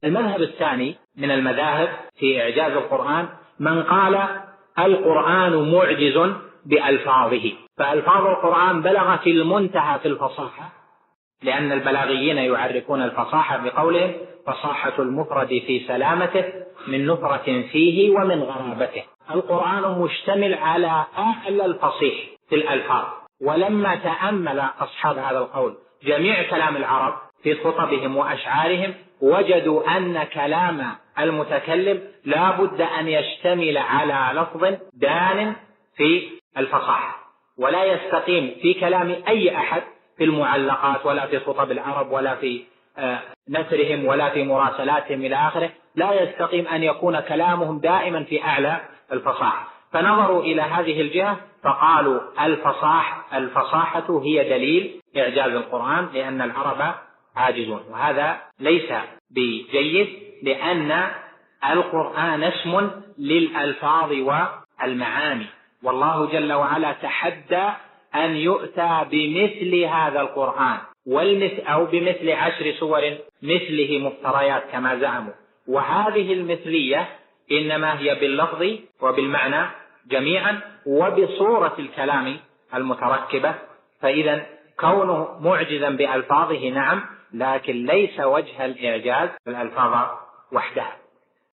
المذهب الثاني من المذاهب في إعجاز القرآن من قال القرآن معجز بألفاظه، فألفاظ القرآن بلغت المنتهى في الفصاحة، لأن البلاغيين يعرفون الفصاحة بقولهم فصاحة المفرد في سلامته من نفرة فيه ومن غرابته. القرآن مشتمل على أعلى الفصيح في الألفاظ، ولما تأمل أصحاب هذا القول جميع كلام العرب في خطبهم وأشعارهم وجدوا أن كلام المتكلم لا بد أن يشتمل على لفظ دان في الفصاحة، ولا يستقيم في كلام أي أحد في المعلقات ولا في خطب العرب ولا في نثرهم ولا في مراسلاتهم إلى آخره، لا يستقيم أن يكون كلامهم دائما في أعلى الفصاحة. فنظروا إلى هذه الجهة فقالوا الفصاحة هي دليل إعجاز القرآن، لأن العرب عاجزون، وهذا ليس بجيد، لأن القرآن اسم للألفاظ والمعاني، والله جل وعلا تحدى أن يؤتى بمثل هذا القرآن أو بمثل 10 سور مثله مفتريات كما زعموا، وهذه المثلية إنما هي باللفظ وبالمعنى جميعا وبصورة الكلام المتركبة. فإذا كونه معجزا بألفاظه نعم، لكن ليس وجه الإعجاز بالألفاظ وحدها.